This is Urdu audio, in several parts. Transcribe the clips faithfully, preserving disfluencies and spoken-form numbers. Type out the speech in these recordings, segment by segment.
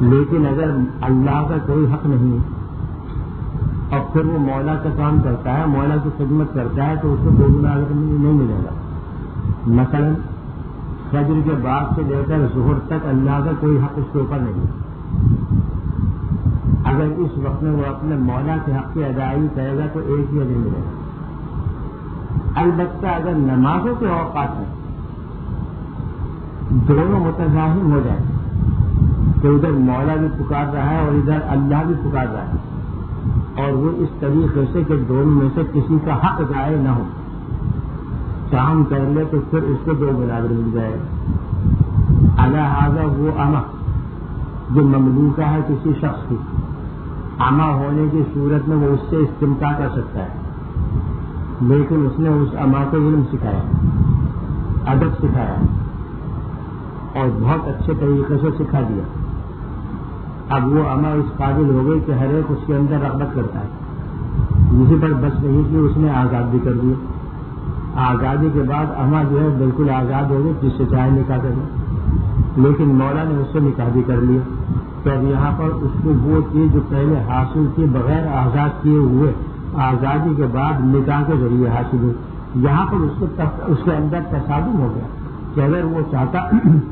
لیکن اگر اللہ کا کوئی حق نہیں اور پھر وہ مولا کا کام کرتا ہے، مولا کی خدمت کرتا ہے، تو اس کو دو گنا اجر نہیں ملے گا۔ مثلا فجر کے بعد سے لے کر ظہر تک اللہ کا کوئی حق اس کے اوپر نہیں، اگر اس وقت میں وہ اپنے مولا کے حق کی ادائیگی کرے گا تو ایک ہی اجر ملے گا۔ البتہ اگر نمازوں کے اوقات میں دونوں متزاحم ہو جائیں کہ ادھر مولا بھی پکار رہا ہے اور ادھر اللہ بھی پکار رہا ہے، اور وہ اس طریقے سے کہ دونوں میں سے کسی کا حق ضائع نہ ہو، کام کر لے تو پھر اس کو دو برابر مل جائے گا۔ لہٰذا وہ اما جو مملوکہ ہے کسی شخص کی، اما ہونے کی صورت میں وہ اس سے استمتاع کر سکتا ہے، لیکن اس نے اس اما کو علم سکھایا، ادب سکھایا اور بہت اچھے طریقے سے سکھا دیا۔ اب وہ اما اس قابل ہو گئی کہ ہر ایک اس کے اندر رغبت کرتا ہے، اسی پر بس نہیں کہ اس نے آزاد بھی کر دیا۔ آزادی کے بعد اما جو ہے بالکل آزاد ہو گئی، جس سے چاہے نکاح کر لیا، لیکن مولا نے اس سے نکاح بھی کر لیا۔ تو اب یہاں پر اس کو وہ چیز جو پہلے حاصل کی بغیر آزاد کیے ہوئے آزادی کے بعد نکاح کے ذریعے حاصل ہوئی، یہاں پر اس کو اس کے اندر تصادم ہو گیا کہ اگر وہ چاہتا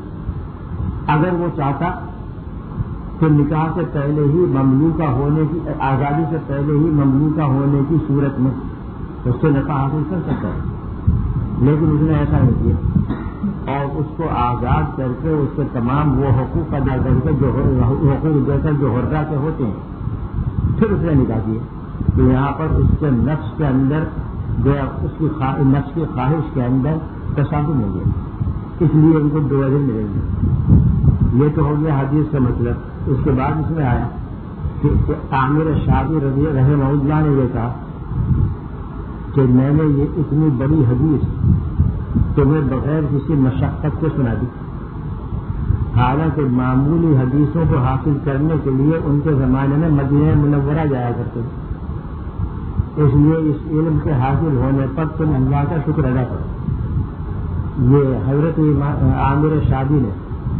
اگر وہ چاہتا تو نکاح سے پہلے ہی مملوکہ ہونے کی، آزادی سے پہلے ہی مملوکہ ہونے کی صورت میں اس سے نکاح حاصل کر سکتا ہے، لیکن اس نے ایسا نہیں کیا اور اس کو آزاد کر کے اس کے تمام وہ حقوق ادا کر کے جو حقوق دے کر جو حرہ کے ہوتے ہیں پھر اس نے نکاح کیا۔ تو یہاں پر اس کے نفس کے اندر جو اس کی نفس کی خواہش کے اندر تصادم ہو گیا، اس لیے ان کو دو اجر ملیں گے۔ یہ تو ہو گیا حدیث کا مطلب۔ اس کے بعد اس میں آیا کہ عامر شادی رضی رحمہ اللہ نے یہ کہا کہ میں نے یہ اتنی بڑی حدیث تمہیں بغیر کسی مشقت کے سنا دی، حالانکہ معمولی حدیثوں کو حاصل کرنے کے لیے ان کے زمانے میں مدینہ منورہ جایا کرتے تھے، اس لیے اس علم کے حاصل ہونے پر تم اللہ کا شکر ادا کرو۔ یہ حضرت عامر شادی نے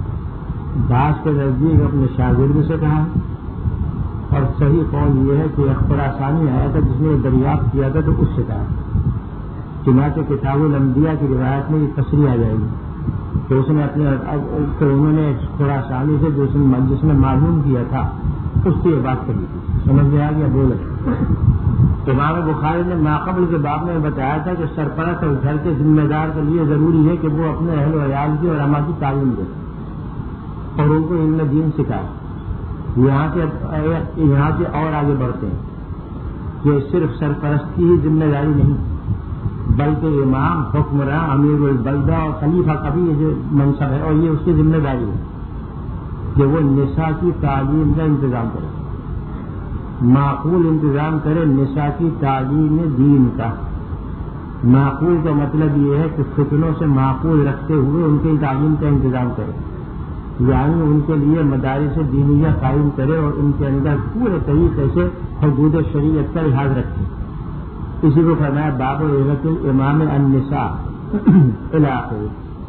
بعض کے نزدیک اپنے شاگرد سے کہا، اور صحیح قول یہ ہے کہ خراسانی آیا تھا جس نے دریافت کیا تھا تو اس سے کہا، چنانچہ کتاب الانبیاء کی روایت میں یہ تصریح آ جائے گی کہ اس نے اپنے تو انہوں نے خراسانی سے جس نے معلوم کیا تھا اس سے یہ بات کری تھی، سمجھ میں آ گیا؟ بولے امام بخاری نے ماقبل کے باب میں بتایا تھا کہ سرپرست اور گھر کے ذمہ دار کے لیے ضروری ہے کہ وہ اپنے اہل و عیال کی اور اما کی تعلیم دے اور ان کو علم دین سکھائے۔ یہاں سے یہاں سے اور آگے بڑھتے ہیں کہ صرف سرپرستی ہی ذمہ داری نہیں، بلکہ امام، حکمراں، امیر البلدہ اور خلیفہ کا بھی یہ جو منصب ہے اور یہ اس کی ذمہ داری ہے کہ وہ نساء کی تعلیم کا انتظام کرے، معقول انتظام کرے نساء کی تعلیم دین کا۔ معقول کا مطلب یہ ہے کہ فتنوں سے معقول رکھتے ہوئے ان کی تعلیم کا انتظام کرے، یعنی ان کے لیے مدارس دینیہ قائم کرے اور ان کے اندر پورے طریقے سے حدود شریعت کا لحاظ رکھے۔ اسی کو فرمایا باب عزت الامام النساء علاقے،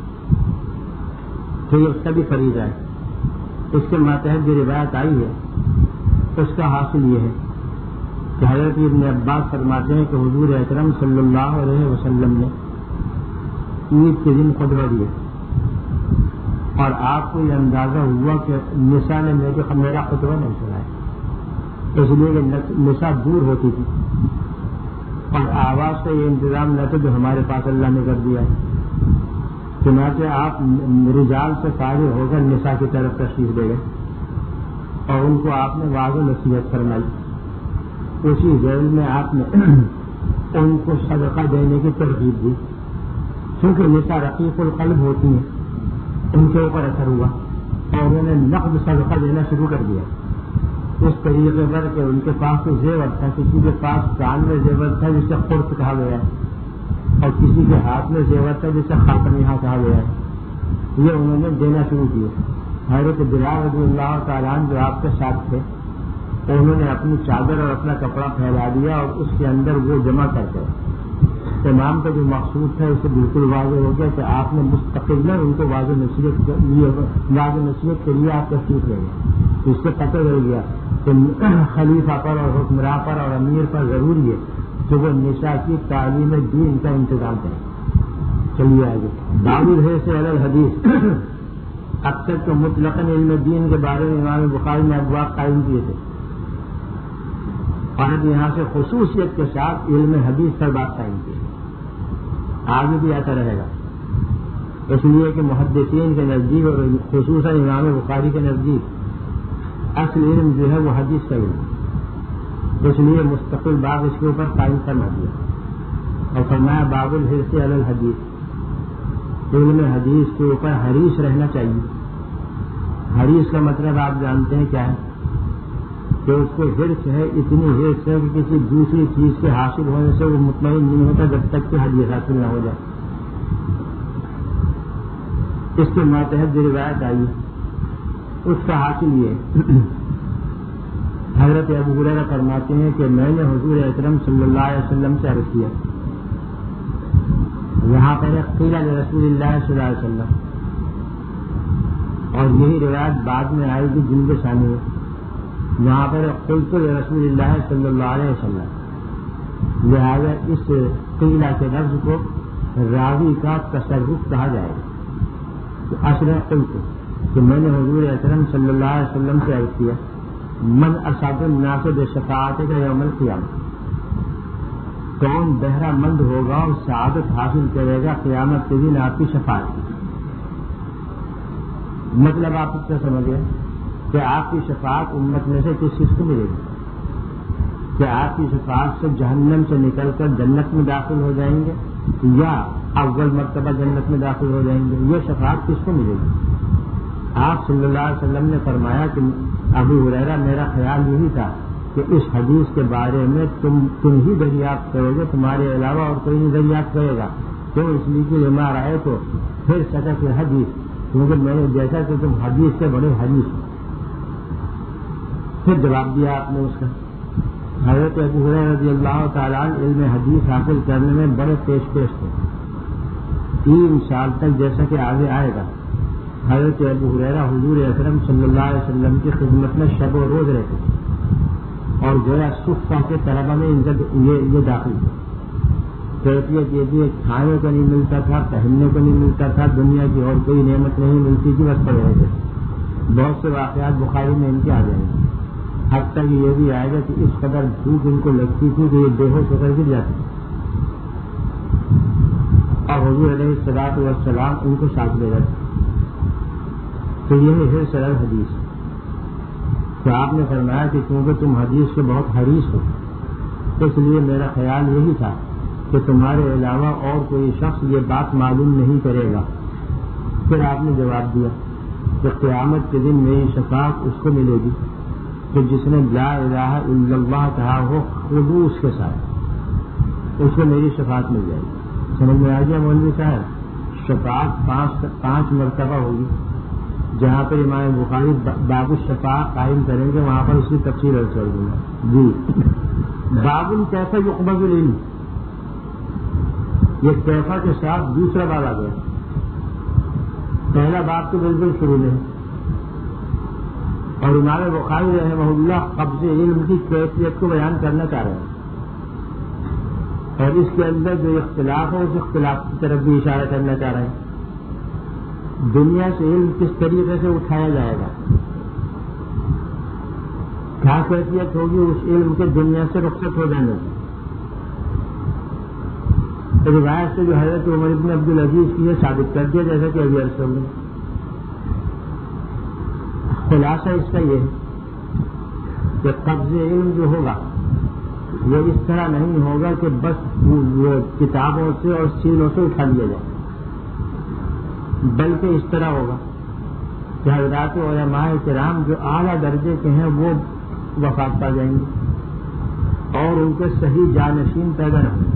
تو یہ اس کا بھی فریضہ ہے۔ اس کے ماتحت جو روایت آئی ہے اس کا حاصل یہ ہے کہ حضرت ابن عباس فرماتے ہیں کہ حضور اکرم صلی اللہ علیہ وسلم نے عید کے دن خطبہ دیا اور آپ کو یہ اندازہ ہوا کہ نساء نے میرا خطبہ نہیں سنا ہے، اس لیے کہ نساء دور ہوتی تھی اور آواز کا یہ انتظام نہ تھا جو ہمارے پاس اللہ نے کر دیا ہے، چنانچہ آپ رجال سے فارغ ہو کر نساء کی طرف تشریف لے گئے اور ان کو آپ نے واضح نصیحت فرمائی۔ اسی ذیل میں آپ نے ان کو صدقہ دینے کی ترغیب دی، کیونکہ نساء رقیق القلب ہوتی ہیں، ان کے اوپر اثر ہوا اور انہوں نے نقد صدقہ دینا شروع کر دیا اس طریقے پر کہ ان کے پاس تو زیور تھا، کسی کے پاس کان میں زیور تھا جسے خرط کہا گیا ہے اور کسی کے ہاتھ میں زیور تھا جسے خاتم یہاں کہا گیا ہے، یہ انہوں نے دینا شروع کیا۔ حضرت بلال رضی اللہ تعالیٰ جو آپ کے ساتھ تھے انہوں نے اپنی چادر اور اپنا کپڑا پھیلا دیا اور اس کے اندر وہ جمع کر گئے۔ امام کا جو مقصود تھا اسے بالکل واضح ہو گیا کہ آپ نے مستقل ان کو واضح نصیحت واضح نصیحت کے لیے آپ تشریف لے گئے اس سے پتہ چل گیا کہ خلیفہ پر اور حکمراں پر اور امیر پر ضروری ہے کہ وہ نساء کی تعلیم دین کا انتظام کریں. چلیے آگے. باب الحرص علی الحدیث. اکثر تو مطلقاً علم دین کے بارے میں امام بخاری نے ابواب قائم کیے تھے، اور یہاں سے خصوصیت کے ساتھ علم حدیث پر بات قائم کی. آگے بھی ایسا رہے گا، اس لیے کہ محدثین کے نزدیک اور خصوصاً امام بخاری کے نزدیک اصل علم جو ہے وہ حدیث کا علم، اس لیے مستقل باب اس کے اوپر قائم کرنا دیا اور فرمایا باب الحرص علی الحدیث. علم حدیث کے اوپر حریص رہنا چاہیے. حریص کا مطلب آپ جانتے ہیں کیا ہے؟ کہ اس کو حرص ہے، اتنی حرص ہے کہ کسی دوسری چیز کے حاصل ہونے سے وہ مطمئن نہیں ہوتا جب تک کہ حدیث حاصل نہ ہو جائے. اس کے ماتحت جو روایت آئی اس کا حاصل یہ حضرت ابو ہریرہ فرماتے ہیں کہ میں نے حضور اکرم صلی اللہ علیہ وسلم سے عرض کیا. یہاں پر قیل رسول اللہ صلی اللہ علیہ وسلم، اور یہی روایت بعد میں آئے گی جلد ثانی میں. یہاں پر قلت رسول اللہ صلی اللہ علیہ وسلم، لہذا اس قیلہ کے لفظ کو راوی کا تصرف کہا جائے گا. تو اصل قلت کہ میں نے حضور اکرم صلی اللہ علیہ وسلم سے عرض کیا من اصاب الناس بشفاعت کا یوم القیامہ، کون بہرہ مند ہوگا اور سعادت حاصل کرے گا قیامت کے دن آپ کی شفاعت کی. مطلب آپ اس سے سمجھ گئے کہ آپ کی شفاعت امت میں سے کس چیز کو ملے گی؟ کہ آپ کی شفاعت سے جہنم سے نکل کر جنت میں داخل ہو جائیں گے یا اول مرتبہ جنت میں داخل ہو جائیں گے؟ یہ شفاعت کس کو ملے گی؟ آپ صلی اللہ علیہ وسلم نے فرمایا کہ ابو ہریرہ میرا خیال یہی تھا کہ اس حدیث کے بارے میں تم تم ہی دریافت کرو گے، تمہارے علاوہ اور کوئی نہیں دریافت کرے گا. تو اس لیے کہ لما رائے تو پھر سکت حدیث، کیونکہ میں نے دیکھا کہ تم حدیث سے بڑے حدیث ہو. پھر جواب دیا آپ نے اس کا. حضرت ابو ہریرہ رضی اللہ تعالیٰ علم حدیث حاصل کرنے میں بڑے پیش پیش تھے. تین سال تک، جیسا کہ آگے آئے گا، حضرت ابو ہریرہ حضور اکرم صلی اللہ علیہ وسلم کی خدمت میں شب و روز رہتے تھے اور گویا صفہ کے طلبہ میں ان کا یہ داخل تھے. کیفیت یہ تھی کھانے کو نہیں ملتا تھا، پہننے کو نہیں ملتا تھا، دنیا کی اور کوئی نعمت نہیں ملتی تھی، بس پڑے رہتے. بہت سے واقعات بخاری میں ان کے آ جائیں گے. حتیٰ کہ یہ بھی آئے گا کہ اس قدر بھوک ان کو لگتی تھی کہ یہ بے ہوش ہو کر گر جاتی تھی اور حضور علیہ الصلوۃ والسلام ان کو ساتھ لے جاتے. تو یہ ہے سرل حدیث. تو آپ نے فرمایا کہ کیونکہ تم حدیث سے بہت حریص ہو تو اس لیے میرا خیال یہی تھا کہ تمہارے علاوہ اور کوئی شخص یہ بات معلوم نہیں کرے گا. پھر آپ نے جواب دیا کہ قیامت کے دن میری شفاعت اس کو ملے گی کہ جس نے لا الہ الا اللہ کہا ہو خلوص کے ساتھ، اس کو میری شفاعت مل جائے گی. سمجھ میں آ گیا مولوی صاحب؟ شفاعت پانچ پانچ مرتبہ ہوگی. جہاں پر امام بخاری باب الشفاعت قائم کریں گے وہاں پر اس کی تفصیل عرض کر دوں گا. جی، باب کیسا یقبض العلم، یہ کیفا کے ساتھ دوسرا باب آ گیا. پہلا باب تو بالکل شروع میں، اور امام بخاری رحمہ اللہ قبض علم کی کیفیت کو بیان کرنا چاہ رہے ہیں اور اس کے اندر جو اختلاف ہے اس اختلاف کی طرف بھی اشارہ کرنا چاہ رہے ہیں. دنیا سے علم کس طریقے سے اٹھایا جائے گا، کیا کیفیت ہوگی اس علم کے دنیا سے رخصت ہو جانے کی. روایت سے جو حضرت عمر بن عبدالعزیز کی یہ ثابت کر دیا جیسا کہ ابھی عرض کروں. خلاصہ اس کا یہ ہے کہ قبض علم جو ہوگا وہ اس طرح نہیں ہوگا کہ بس وہ کتابوں سے اور سینوں سے اٹھا لیا جائے، بلکہ اس طرح ہوگا کہ حضرات علماء کرام جو اعلیٰ درجے کے ہیں وہ وفات پا جائیں گے اور ان کے صحیح جانشین پیدا نہ ہوں گے.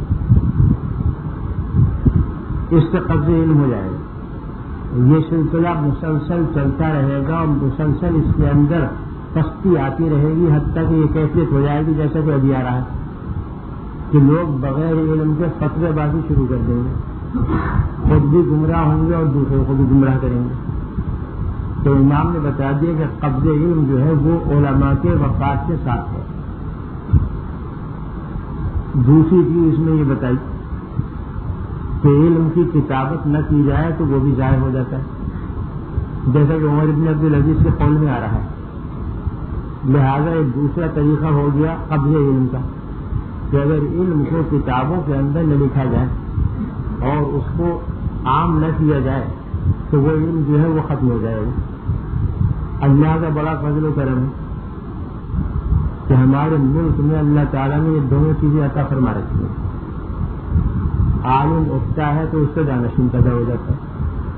اس سے قبض علم ہو جائے گا. یہ سلسلہ مسلسل چلتا رہے گا اور مسلسل اس کے اندر پستی آتی رہے گی حتیٰ کہ یہ کیفیت ہو جائے گی جیسا کہ ابھی آ رہا ہے کہ لوگ بغیر علم کے فتوے بازی شروع کر دیں گے، خود بھی گمراہ ہوں گے اور دوسروں کو بھی گمراہ کریں گے. تو امام نے بتا دیا کہ قبض علم جو ہے وہ علماء کے وفات کے ساتھ ہے. دوسری چیز اس میں یہ بتائی کہ علم کی کتابت نہ کی جائے تو وہ بھی ضائع ہو جاتا ہے، جیسا کہ عمر بن عبدالعزیز کے قول میں آ رہا ہے. لہذا ایک دوسرا طریقہ ہو گیا قبض علم کا کہ اگر علم کو کتابوں کے اندر نہ لکھا جائے اور اس کو عام نہ کیا جائے تو وہ علم جو ہے وہ ختم ہو جائے گا. اللہ کا بڑا فضل و کرم ہے کہ ہمارے ملک میں اللہ تعالیٰ نے یہ دونوں چیزیں عطا فرما رکھی ہیں. عالم اٹھتا ہے تو اس سے جانشین پیدا ہو جاتا ہے.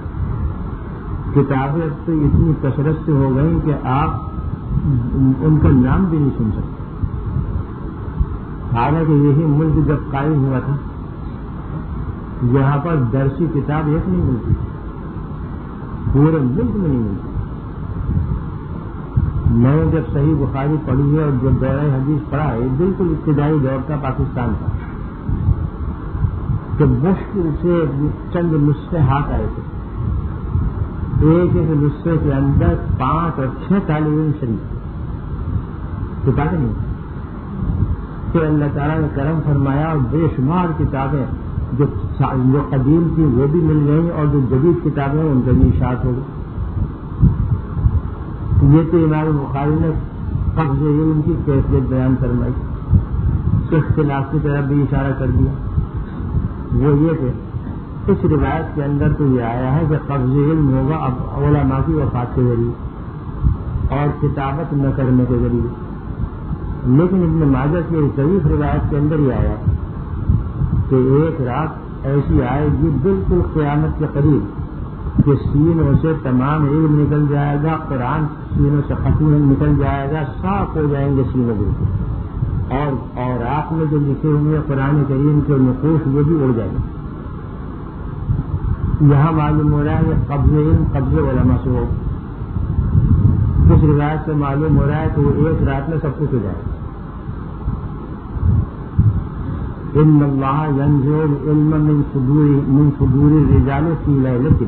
کتابیں اب تو اتنی کثرت سے ہو گئی کہ آپ ان کا نام بھی نہیں سن سکتے. حالانکہ یہی ملک جب قائم ہوا تھا یہاں پر درسی کتاب ایک نہیں ملتی، پورے ملک میں نہیں ملتی. میں نے جب صحیح بخاری پڑھی ہے اور جب دورہ حدیث پڑھا ہے بالکل ابتدائی دور کا پاکستان کا کہ مشکل سے چند نسخے ہاتھ آئے تھے. ایک ایک نسخے کے اندر پانچ اور چھ طالب علم شریف کتابیں نہیں. پھر اللہ تعالیٰ نے کرم فرمایا اور بے شمار کتابیں جو جو قدیم تھی وہ بھی مل گئیں اور جو جدید کتابیں ان کا بھی اشاعت ہو گئی. یہ تو امام بخاری نے قبض علم کی کیفیت بیان فرمائی. اختلاف کی طرف بھی اشارہ کر دیا. وہ یہ کہ اس روایت کے اندر تو یہ آیا ہے کہ قبض علم ہوگا اب علماء کی وفات کے ذریعے اور کتابت نہ کرنے کے ذریعے. لیکن ابن ماجہ کی ایک ضعیف روایت کے اندر یہ آیا کہ ایک رات ایسی آئے گی بالکل قیامت کے قریب کہ سینوں سے تمام علم نکل جائے گا، قرآن سینوں سے ختم نکل جائے گا، صاف ہو جائیں گے سینوں بالکل، اور اور آپ میں جو لکھے ہوئے قرآن کریم کے نقوش وہ بھی اڑ جائیں گے. یہاں معلوم ہو رہا ہے کہ قبض علم قبض علماء سے ہو. کچھ روایت سے معلوم ہو رہا ہے کہ وہ ایک رات میں سب کچھ ہو جائے. ان اللہ ينزع العلم من صدور من صدور الرجال في ليلة.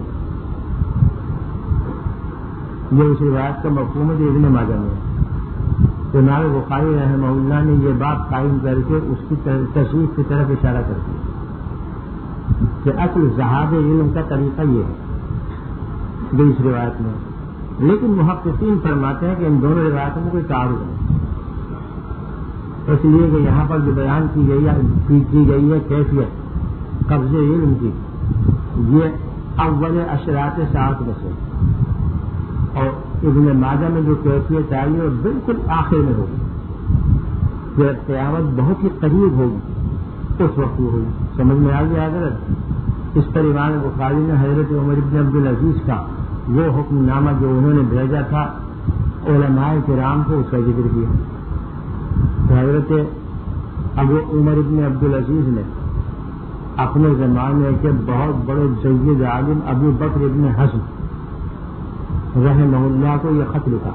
یہ اس روایت کا مفہوم ہے ابن ماجہ میں. امام بخاری رحمہ اللہ نے یہ بات قائم کر کے اس کی تشریح کی طرف اشارہ کر دیا کہ اصل ذہاب علم کا طریقہ یہ ہے جو اس روایت میں. لیکن محققین فرماتے ہیں کہ ان دونوں روایتوں میں کوئی تعارض نہیں، اس لیے کہ یہاں پر جو بیان کی گئی ہے کی گئی ہے کیفیت قبض علم کی یہ اول اشراط ساعت میں سے، اور ابن ماجہ میں جو کیفیت آئی ہے وہ بالکل آخر میں ہوگی جب قیامت بہت ہی قریب ہوگی اس وقت وہ ہوگی. سمجھ میں آ گیا حضرت؟ اس پر امام بخاری نے حضرت عمر بن عبدالعزیز کا وہ حکم نامہ جو انہوں نے بھیجا تھا علماء کرام کو اس کا ذکر کیا. حضرت ابو عمر بن عبدالعزیز نے اپنے زمانے کے بہت بڑے سید عالم ابو بکر بن حزم رحمہ اللہ کو یہ خط لکھا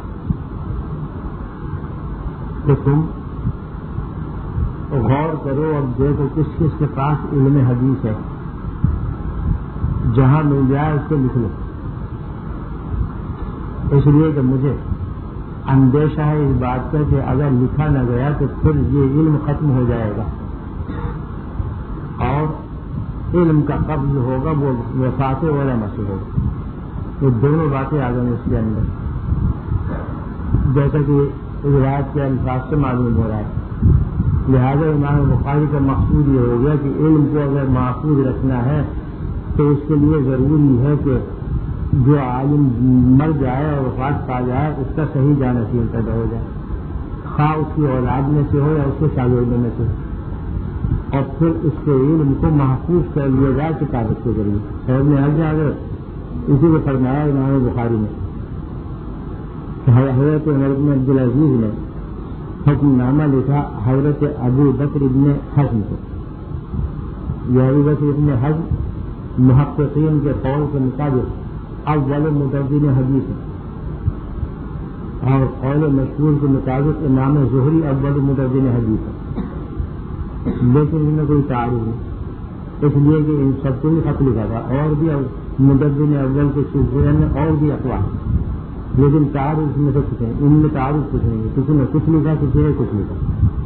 کہ تم غور کرو اور دیکھو کس کس کے پاس علم حدیث ہے، جہاں مل جائے اس کو لکھ لو. اس لیے کہ مجھے اندیشہ ہے اس بات کا کہ اگر لکھا نہ گیا تو پھر یہ علم ختم ہو جائے گا اور علم کا قبض ہوگا وہ وفات علماء سے ہوگا. یہ دونوں باتیں آ گئی اس کے اندر جیسا کہ روایت کے الفاظ سے معلوم ہو رہا ہے. لہذا امام بخاری کا مقصود یہ ہو گیا کہ علم کو اگر محفوظ رکھنا ہے تو اس کے لیے ضروری ہے کہ جو عالم مر جائے اور وفات پا جائے اس کا صحیح جانشین پیدا ہو جائے، خواہ اس کی اولاد میں سے ہو یا اس کے شاگردوں میں سے ہو، اور پھر اس کے علم کو محفوظ کر لیا جائے کتابت کے ذریعے. سمجھ میں آ گیا اگر اسی کو فرمایا امام بخاری نے کہ حضرت عمر بن عبدالعزیز نے حکم نامہ لکھا حضرت ابو بکر بن حزم کو. یہ ابو بکر بن حزم محققین کے قول کے مطابق اول مترجم حدیث ہے اور قول مشہور کے مطابق امام زہری اول مترجم حدیث ہے، لیکن ان میں کوئی تعارض نہیں، اس لیے کہ ان سب کو بھی خط لکھا تھا. اور بھی مترجم اول کے سلسلے میں اور بھی اقوال لیکن تعارف میں سے کچھ نہیں، ان میں تعارف کچھ نہیں ہے، کسی نے کچھ لکھا کسی نے کچھ لکھا.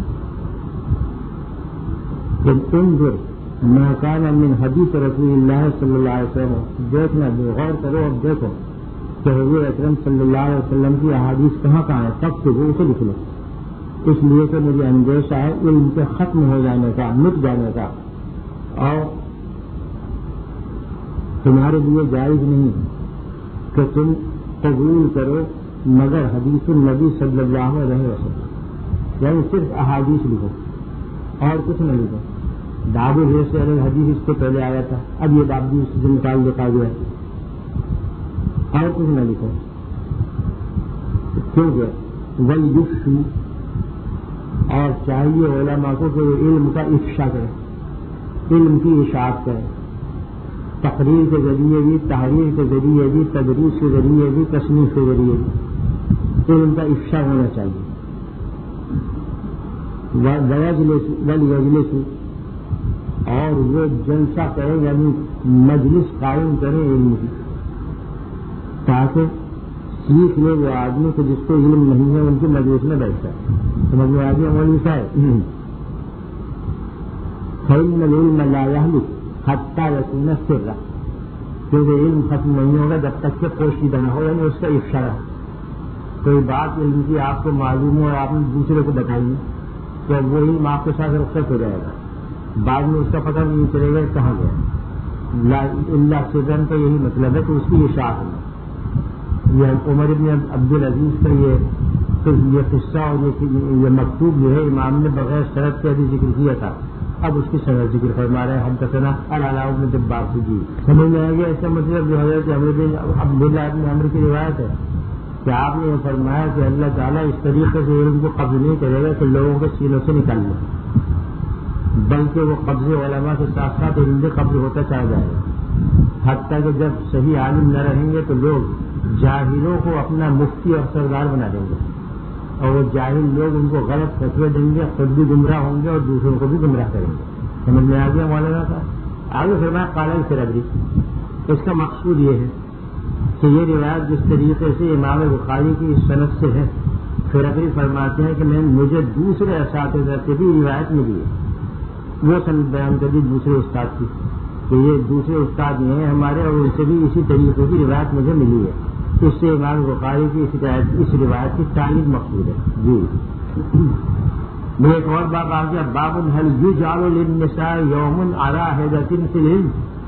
انظر ما كان من حدیث رسول اللہ صلی اللہ علیہ وسلم، دیکھنا غور کرو، اب دیکھو کہ حضور اکرم صلی اللہ علیہ وسلم کی احادیث کہاں کہاں ہے، سب سے وہ اسے لکھ لو. اس لیے کہ مجھے اندیشہ ہے علم کے ختم ہو جانے کا، مٹ جانے کا، اور تمہارے لیے جائز نہیں کہ تم قبول کرو مگر حدیث النبی صلی اللہ علیہ وسلم، یعنی صرف احادیث لکھو اور کچھ نہ لکھو. باب الحدیث سے الگ حدیث اس سے پہلے آیا تھا، اب یہ باب بھی اس سے نکال دیتا گیا اور کچھ نہ لکھو. کیونکہ وَلْيُفْشُ، اور چاہیے علماء کو کہ وہ علم کا افشا کرے، علم کی اشاعت کرے، تقریر کے ذریعے بھی، تحریر کے ذریعے بھی، تدریس کے ذریعے بھی، تصنیف کے ذریعے بھی علم کا افشا ہونا چاہیے. وَلْيَجْلِسُ، اور وہ جلسہ کرے یعنی مجلس قائم کرے علم کی، تاکہ سیکھ لے وہ آدمی کو جس کو علم نہیں ہے ان کی مجلس میں بیٹھ جائے. سمجھ میں آدمی مولوی صاحب، فَإِنَّ الْعِلْمَ لَا يَهْلِكُ حَتَّى يَكُونَ سِرًّا، کیونکہ علم ختم نہیں ہوگا جب تک کہ پوشیدہ نہ ہو، یعنی اس کا افشا رہا. کوئی بات علم کی آپ کو معلوم ہو اور آپ نے دوسرے کو بتائی تو وہ علم آپ کے ساتھ رخصت ہو جائے گا، بعد میں اس کا پتہ نہیں چلے گا کہاں گیا. اللہ سرن کا یہی مطلب ہے کہ اس کی اشاعت ہونا. یہ عمر بن عبدالعزیز کا یہ یہ قصہ اور یہ مکتوب جو ہے امام نے بغیر سند کے ابھی ذکر کیا تھا، اب اس کی سند ذکر فرما رہے ہیں. ہم کسنا العلاؤ میں جب بات سے جی سمجھ میں آ گیا. اس کا مطلب جو حضرت عمر بن عبداللہ بن عمر کی روایت ہے کہ آپ نے یہ فرمایا کہ اللہ تعالیٰ اس طریقے سے علم کو قبض نہیں کرے گا کہ لوگوں کے سینوں سے نکال لے، بلکہ وہ قبض علماء کے ساتھ ساتھ علم بھی قبض ہوتا چلا جائے گا، حتیٰ کہ جب صحیح عالم نہ رہیں گے تو لوگ جاہلوں کو اپنا مفتی اور سردار بنا دیں گے، اور وہ جاہل لوگ ان کو غلط فتوے دیں گے، خود بھی گمراہ ہوں گے اور دوسروں کو بھی گمراہ کریں گے. سمجھ میں آ گیا مولانا کا؟ آگے فرمایا قال الفرابری. اس کا مقصود یہ ہے کہ یہ روایت جس طریقے سے امام بخاری کی اس سند سے ہے، فرابری فرماتے ہیں کہ میں مجھے دوسرے اساتذہ سے بھی روایت ملی ہے، وہ سند بیان کر دی دوسرے استاد کی کہ یہ دوسرے استاد یہ ہیں ہمارے، اور ان سے بھی اسی طریقے کی روایت مجھے ملی ہے. اس سے امام بخاری کی اس روایت کی تعلیم مقصود ہے. جی میں ایک اور باب آ گیا، باب هل يجعل للنساء يوم على حدة في العلم،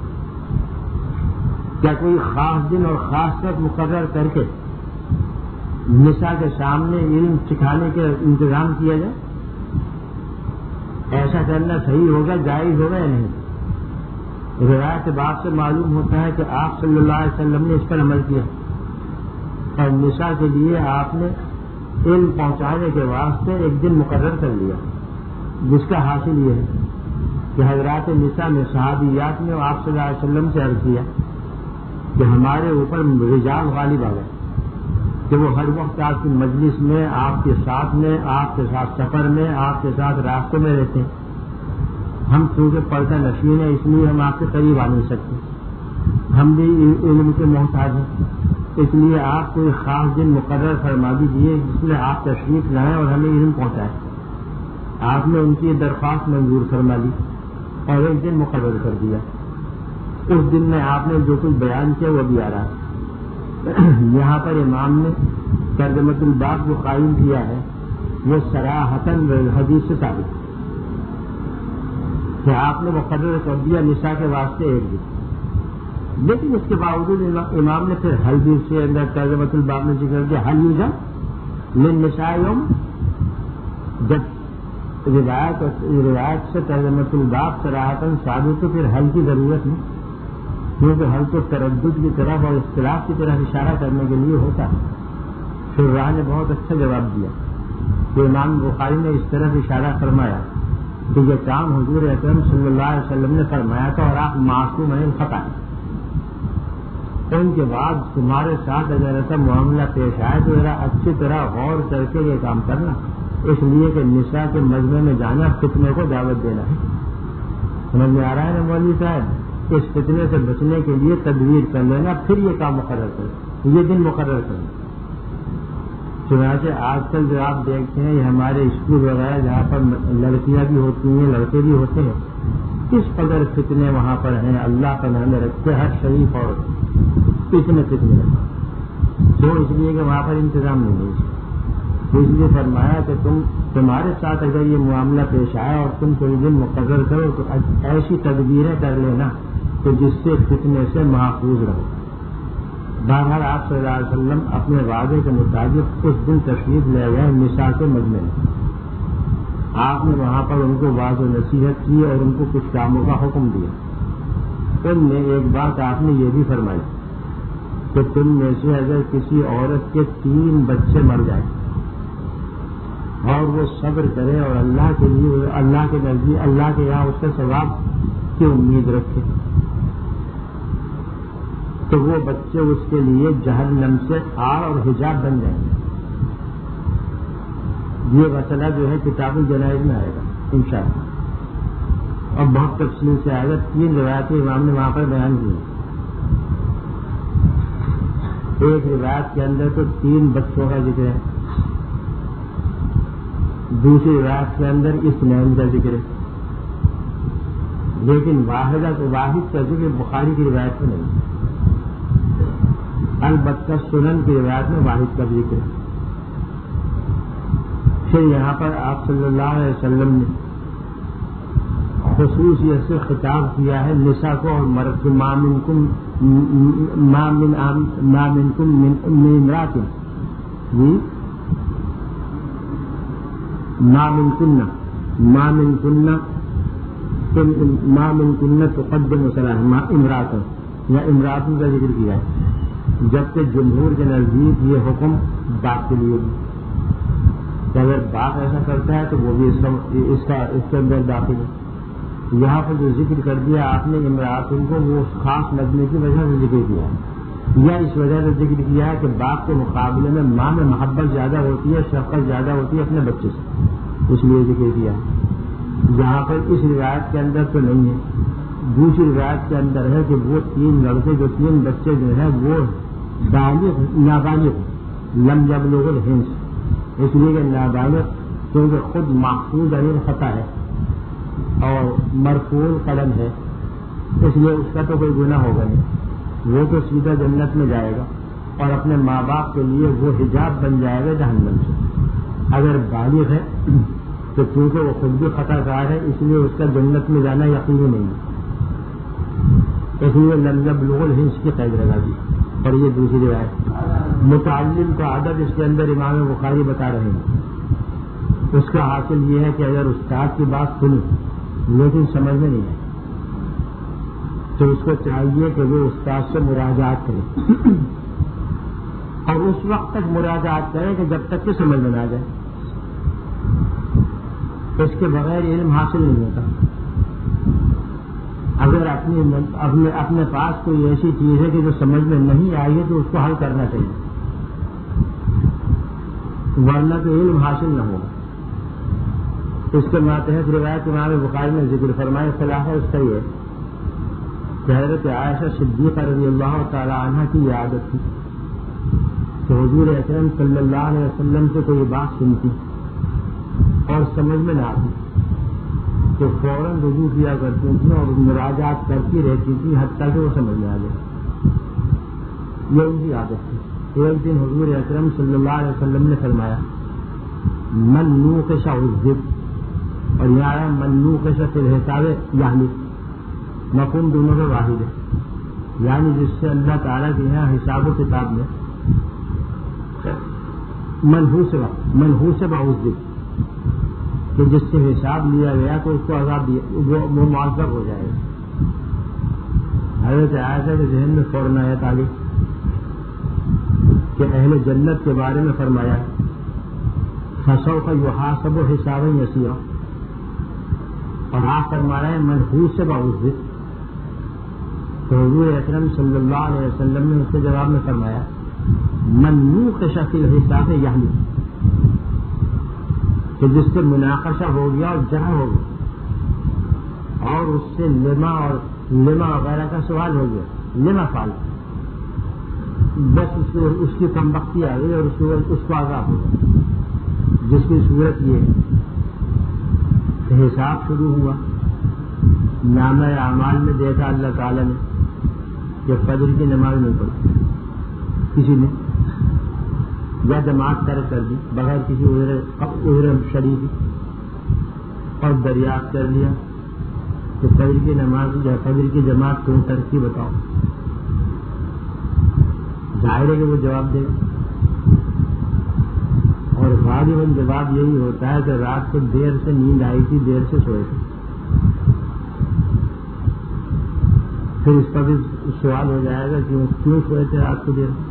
کیا کوئی خاص دن اور خاص وقت مقرر کر کے نساء کے سامنے علم سکھانے کا انتظام کیا جائے؟ ایسا کرنا صحیح ہوگا، جائز ہوگا یا نہیں؟ روایت باب سے معلوم ہوتا ہے کہ آپ صلی اللہ علیہ وسلم نے اس پر عمل کیا، اور نساء کے لیے آپ نے علم پہنچانے کے واسطے ایک دن مقرر کر لیا، جس کا حاصل یہ ہے کہ حضرات نساء نے صحابیات نے آپ صلی اللہ علیہ وسلم سے عرض کیا کہ ہمارے اوپر رجال غالب آ گئے کہ وہ ہر وقت آپ کی مجلس میں، آپ کے ساتھ میں، آپ کے ساتھ سفر میں، آپ کے ساتھ راستوں میں رہتے ہیں. ہم چونکہ پردہ نشین ہیں اس لیے ہم آپ کے قریب آ نہیں سکتے، ہم بھی علم کے محتاج ہیں، اس لیے آپ کوئی خاص دن مقرر فرما دیجیے جس میں آپ تشریف لائیں اور ہمیں علم پہنچائیں. آپ نے ان کی درخواست منظور فرما لی اور ایک دن مقرر کر دیا. اس دن میں آپ نے جو کچھ بیان کیا وہ بھی آ رہا ہے. یہاں پر امام نے ترجمۃ الباب جو قائم کیا ہے وہ صراحتاً حدیث سے ثابت کہ آپ نے مقرر کر دیا نساء کے واسطے ایک دن، لیکن اس کے باوجود امام نے پھر حل بھی سے اندر ترجمۃ الباب میں ذکر دیا حل یوجا للنساء یوم. جب روایت روایت سے ترجمۃ الباب صراحتاً ثابت تو پھر حل کی ضرورت نہیں، کیونکہ حل تو تردد کی طرف اور اختلاف کی طرف اشارہ کرنے کے لیے ہوتا ہے. شراح نے بہت اچھا جواب دیا کہ امام بخاری نے اس طرف اشارہ فرمایا کہ یہ کام حضور اکرم صلی اللہ علیہ وسلم نے فرمایا تھا اور آپ معصوم ہیں خطا ہیں. ان کے بعد تمہارے ساتھ اگر ایسا معاملہ پیش آئے تو ذرا اچھی طرح غور کر کے یہ کام کرنا، اس لیے کہ نساء کے مجمع میں جانا فتنے کو دعوت دینا ہے. سمجھ میں آ رہا ہے نا مولوی صاحب؟ اس فتنے سے بچنے کے لیے تدبیر کر لینا، پھر یہ کام مقرر کریں، یہ دن مقرر کریں. چنانچہ آج کل جو آپ دیکھتے ہیں یہ ہمارے اسکول وغیرہ جہاں پر لڑکیاں بھی ہوتی ہیں لڑکے بھی ہوتے ہیں، کس قدر فتنے وہاں پر ہیں، اللہ کا نام رکھتے ہر شریف اور اتنے فتنے تو اس لیے کہ وہاں پر انتظام نہیں ہے. تو اس لیے فرمایا کہ تم تمہارے ساتھ اگر یہ معاملہ پیش آیا اور تم کوئی دن مقرر کرو تو ایسی تدبیریں کر لینا کہ جس سے فتنے سے محفوظ رہو. بہرحال آپ صلی اللہ علیہ وسلم اپنے وعدے کے مطابق اس دن تشریف لے گئے نساء کے مجمع میں. آپ نے وہاں پر ان کو واضح نصیحت کی اور ان کو کچھ کاموں کا حکم دیا. ان میں ایک بات آپ نے یہ بھی فرمائی کہ تم میں سے اگر کسی عورت کے تین بچے مر جائیں اور وہ صبر کرے اور اللہ کے لیے اللہ کے نزدیک اللہ کے یہاں اس کے ثواب کی امید رکھے تو وہ بچے اس کے لیے جہنم سے آڑ اور حجاب بن جائیں گے. یہ مسئلہ جو ہے کتاب الجنائز میں آئے گا انشاءاللہ اور بہت تفصیل سے آئے گا. تین روایتیں امام نے وہاں پر بیان کی. ایک روایت کے اندر تو تین بچوں کا ذکر ہے، دوسری روایت کے اندر اثنین کا ذکر ہے، لیکن واحدہ کو واحد کا ذکر بخاری کی روایت میں نہیں. البتہ سنن کی روایت میں واحد کا ذکر ہے. پھر یہاں پر آپ صلی اللہ علیہ وسلم نے خصوصیت سے خطاب کیا ہے نساء کو اور مرد کو. ما منکم ما من ما منکم من امرات جی ما منکن ما منکن ما منکن تقدم صلاح امرات یا امرات کا ذکر کیا ہے، جبکہ جمہور کے نزدیک یہ حکم باپ کے لیے بھی کہ اگر باپ ایسا کرتا ہے تو وہ بھی اس کا اس کے اندر داخل ہے. یہاں پر جو ذکر کر دیا آپ نے امراتن کو وہ خاص لگنے کی وجہ سے ذکر کیا ہے یا اس وجہ سے ذکر کیا ہے کہ باپ کے مقابلے میں ماں میں محبت زیادہ ہوتی ہے، شفقت زیادہ ہوتی ہے اپنے بچے سے، اس لیے ذکر کیا ہے. یہاں پر اس روایت کے اندر تو نہیں ہے. دوسری روایت کے اندر ہے کہ وہ تین لڑکے جو تین بچے جو ہیں وہ بالغ نابالغ لم یبلغ الحنس، اس لیے کہ نابالغ کیونکہ خود محفوظ عن الخطا ہے اور مرفوع قلم ہے، اس لیے اس کا تو کوئی گناہ ہوگا نہیں، وہ تو سیدھا جنت میں جائے گا اور اپنے ماں باپ کے لیے وہ حجاب بن جائے گا جہنم سے. اگر بالغ ہے تو کیونکہ وہ خود بھی خطا کار ہے اس لیے اس کا جنت میں جانا یقینی نہیں ہے، اس لیے لم یبلغ الحنس کی قید لگا دی. اور یہ دوسری روایت متعلم کا عدد اس کے اندر امام بخاری بتا رہے ہیں. اس کا حاصل یہ ہے کہ اگر استاد کی بات سنی لیکن سمجھ میں نہیں آئی تو اس کو چاہیے کہ وہ استاد سے مراجعات کرے اور اس وقت تک مراجعات کریں کہ جب تک کہ سمجھ میں نہ آ جائے. اس کے بغیر علم حاصل نہیں ہوتا. اگر اپنی اپنے اپنے پاس کوئی ایسی چیز ہے کہ جو سمجھ میں نہیں آئی ہے تو اس کو حل کرنا چاہیے، ورنہ تو علم حاصل نہ ہوگا. اس کے ماتحت روایت امام بخاری نے ذکر فرمائے صلاح اس کا یہ کہ حضرت عائشہ صدیقہ رضی اللہ تعالی عنہ کی یہ عادت تھی کہ حضور اکرم صلی اللہ علیہ وسلم سے کوئی بات سنتی اور سمجھ میں نہ آتی تو فوراً رجوع کیا کرتی تھی اور مراجعات کرتی رہتی تھی حتیٰ کہ وہ سمجھ میں آ جائے. یہ ان کی عادت تھی. ایک دن حضور اکرم صلی اللہ علیہ وسلم نے فرمایا من نوقش عذب، اور یہاں من نوقش فی الحساب یعنی مفہوم دونوں کا واحد ہے، یعنی جس سے اللہ تعالیٰ کے یہاں حساب و کتاب میں منحوس منحوس بعذب کہ جس سے حساب لیا گیا تو اس کو عذاب دیا وہ معذب ہو جائے گا. حضرت عائشہ کے ذہن میں فوراً آیت آ گئی کہ اہل جنت کے بارے میں فرمایا فسوف یحاسب حسابا یسیرا، اور آپ فرما رہے ہیں منحوس بعذب. تو حضور اکرم صلی اللہ علیہ وسلم نے اس کے جواب میں فرمایا من نوقش فی الحساب یعنی کہ جس سے مناقشہ ہو گیا اور جہاں ہو گیا اور اس سے لما اور لما وغیرہ کا سوال ہو گیا، لما فعل بس اس, اس کی کمبختی آ گئی اور اس, اس کو عذاب ہو گیا، جس کی صورت یہ حساب شروع ہوا۔ نامہ اعمال میں دیکھا اللہ تعالیٰ نے کہ فجر کی نماز نہیں پڑھی کسی نے، یا جماعت ترک کر دی بغیر کسی عذر شرعی اور دریافت کر لیا کہ فجر کی نماز یا فجر کی جماعت کیوں ترک کی، بتاؤ۔ ظاہر ہے کہ وہ جواب دے گا، اور غالباً جواب یہی ہوتا ہے کہ رات کو دیر سے نیند آئی تھی، دیر سے سوئے تھے۔ پھر اس کا بھی سوال ہو جائے گا کہ وہ کیوں سوئے تھے رات کو دیر سے،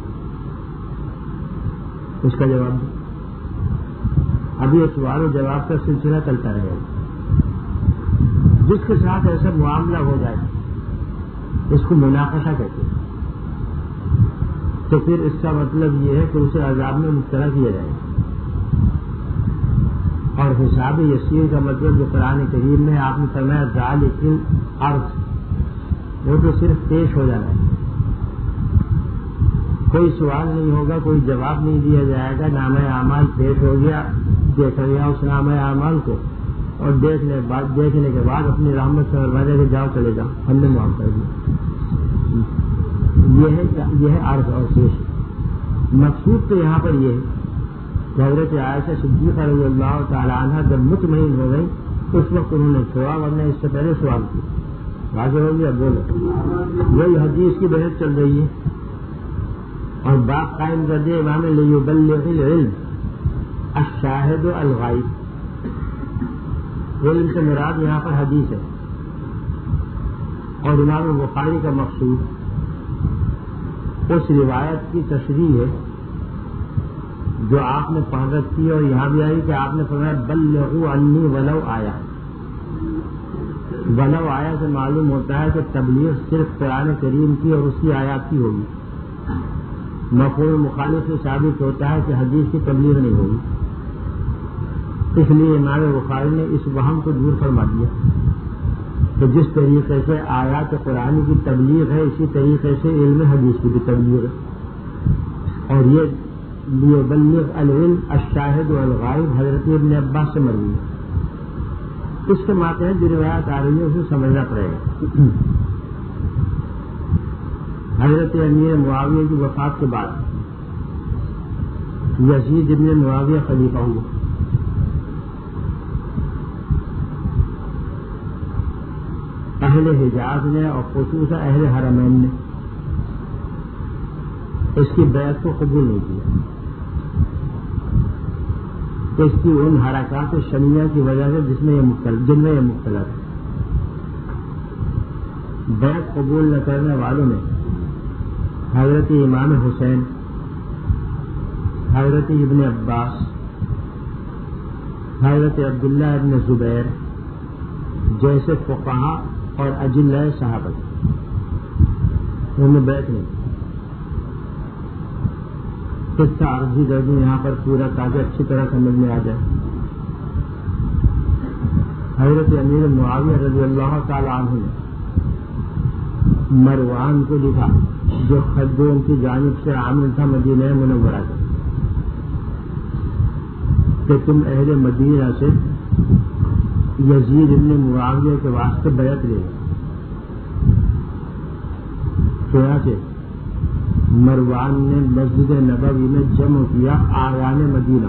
اس کا جواب دے۔ ابھی یہ سوال و جواب کا سلسلہ چلتا رہے گا۔ جس کے ساتھ ایسا معاملہ ہو جائے اس کو مناقشہ کہتے ہیں، تو پھر اس کا مطلب یہ ہے کہ اسے عذاب میں مبتلا کیا جائے گا۔ اور حساب یسیر کا مطلب جو قرآن کریم میں آپ نے فرمایا ذالک العرض، وہ تو صرف پیش ہو جانا ہے، کوئی سوال نہیں ہوگا، کوئی جواب نہیں دیا جائے گا۔ نامہ اعمال پیش ہو گیا، دیکھا گیا اس نامہ اعمال کو، اور دیکھنے بعد دیکھنے کے بعد اپنی رحمت سے فرمایا کہ جاؤ چلے جاؤ، ہم نے معاف کر دیا۔ یہ ہے یہ ہے عرض اور پیش۔ مقصود تو یہاں پر یہ ہے کہ حضرت عائشہ صدیقہ رضی اللہ تعالی عنہ جب مطمئن ہو گئی اس وقت انہوں نے چھوڑا، ورنہ اس سے پہلے سوال کیا۔ واضح ہو گیا، بولو۔ وہی حدیث کی بحث چل رہی ہے اور بات قائم کر دیا امام لیبلغ العلم الشاہد الغائب۔ علم سے مراد یہاں پر حدیث ہے، اور امام بخاری کا مقصود اس روایت کی تشریح ہے جو آپ نے پڑھ رکھی اور یہاں بھی آئی کہ آپ نے فرمایا بلغوا عنی ولو آیا۔ ولو آیا سے معلوم ہوتا ہے کہ تبلیغ صرف قرآن کریم کی اور اس کی آیات کی ہوگی۔ مفہوم مخالف سے ثابت ہوتا ہے کہ حدیث کی تبلیغ نہیں ہوگی، اس لیے امام بخاری نے اس وہم کو دور فرما دیا کہ جس طریقے سے آیات قرآن کی تبلیغ ہے اسی طریقے سے علم حدیث کی بھی تبلیغ ہے۔ اور یہ لیبلغ العلم الشاہد والغائب حضرت ابن عباس سے مروی ہے۔ اس کے ماتحت جو روایت آ رہی ہے اسے سمجھنا پڑے گا۔ حضرت امیر معاویہ کی وفات کے بعد یزید ابن معاویہ خلیفہ ہوا۔ اہل حجاز نے اور خصوصاً اہل حرمین نے اس کی بیعت کو قبول نہیں کیا، اس کی ان حرکات شمیہ کی وجہ سے جس میں یہ مختلف جن میں یہ مختلف ہے۔ بیعت قبول نہ کرنے والوں نے حضرت امام حسین، حضرت ابن عباس، حضرت عبداللہ ابن زبیر جیسے فقہا اور اجلہ صحابہ انہوں نے بیعت نہیں کی۔ قصہ عرضی کر دوں یہاں پر پورا تاکہ اچھی طرح سمجھ میں آ جائے۔ حضرت امیر معاویہ رضی اللہ تعالی عنہ نے مروان کو لکھا جو خط ان کی جانب سے عامل تھا مدینہ منورہ کا، کہ تم اہل مدینہ سے یزید ابن معاویہ کے واسطے بیعت لے لو۔ چنانچہ مروان نے مسجد نبوی میں جمع کیا آیان مدینہ،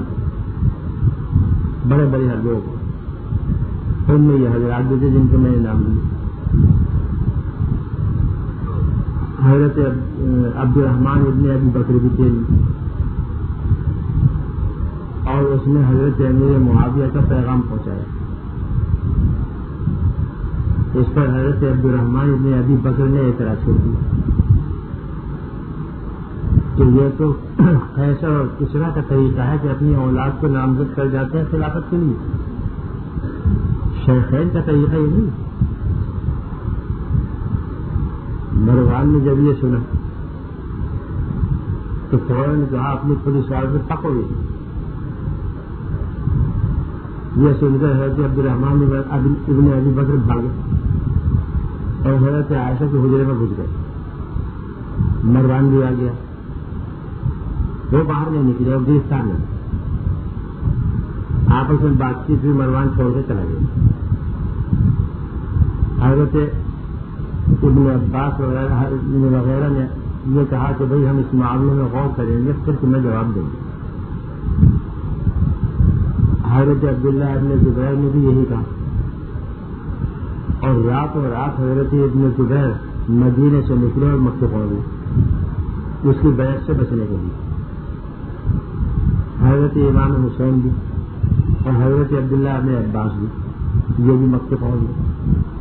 بڑے بڑے لوگ، ان میں یہ حضرات بھی تھے جن کو میں نے نام لیا۔ حضرت عبد الرحمن ابن ابی بکر بھی تھے، اور اس نے حضرت امیر معاویہ کا پیغام پہنچایا۔ اس پر حضرت عبد الرحمن ابن ابی بکر نے اعتراض کر دیا کہ یہ تو ایسا اور کسرا کا طریقہ ہے کہ اپنی اولاد کو نامزد کر جاتے ہیں خلافت کے لیے، شیخین کا طریقہ یہ نہیں۔ مروان نے جب یہ سنا تو فوراً کہا اپنی پولیس والے سے پکڑ گئی۔ یہ سن کر حضرت عبد الرحمن ابن ابی بکر بھاگے اور حضرت عائشہ کے حجرے میں گھس گئے۔ مروان بھی آ گیا وہ باہر نہیں نکلے اور گرفتار نہیں. آپس میں بات چیت بھی مروان چھوڑ کے چلا گیا. حضرت ابن عباس وغیرہ وغیرہ نے یہ کہا کہ بھئی ہم اس معاملے میں غور کریں گے پھر تمہیں جواب دیں گے. حضرت عبداللہ ابن زبیر نے بھی یہی کہا اور رات اور رات حضرت ابن زبیر مدینے سے نکلے اور مکے پہنچ گئے اس کی بیعت سے بچنے کے لیے. حضرت امام حسین بھی اور حضرت عبداللہ ابن عباس بھی یہ بھی مکے پہنچ گئے.